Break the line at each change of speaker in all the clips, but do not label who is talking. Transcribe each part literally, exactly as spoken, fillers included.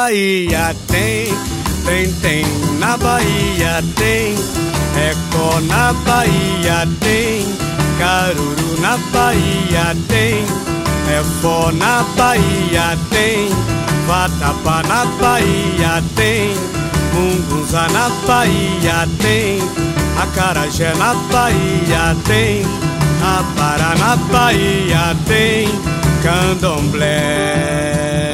Bahia tem, tem, tem, na Bahia tem, Recó na Bahia tem, Caruru na Bahia tem, Efó na Bahia tem, Vatapá na Bahia tem, Mungunzá na Bahia tem, Acarajé na Bahia tem, Apará na Bahia tem, Candomblé.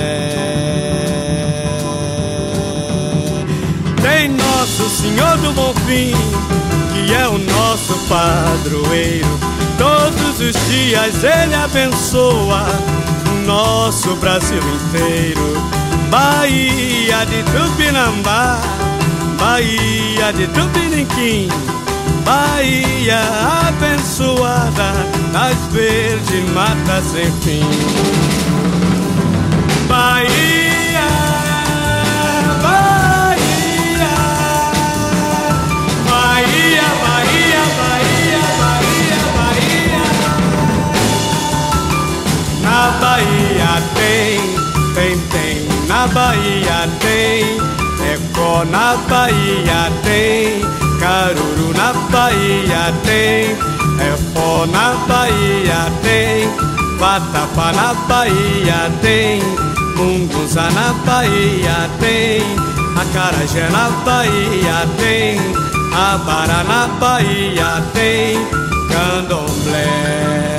Tem Nosso Senhor do Bonfim, que é o nosso padroeiro. Todos os dias ele abençoa o nosso Brasil inteiro. Bahia de Tupinambá, Bahia de Tupiniquim, Bahia abençoada nas verdes matas sem fim. Bahia, Bahia, Bahia, Bahia, Bahia, Bahia, Bahia. Na Bahia tem, tem, tem, na Bahia tem, Recó na Bahia tem, Caruru na Bahia tem, Efó na Bahia tem, Vatapá na Bahia tem, Mungunzá na Bahia tem, Acarajé na Bahia tem, Abará na Bahia tem, Candomblé.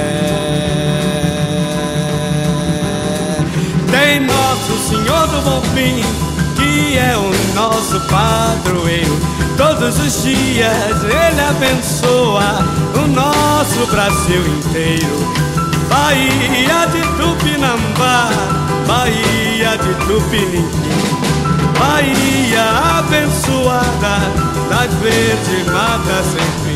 Tem Nosso Senhor do Bonfim, que é o nosso padroeiro. Todos os dias ele abençoa o nosso Brasil inteiro. Bahia de Tupinambá, Bahia de Tupiniquim, Bahia abençoada das verdes matas sem fim.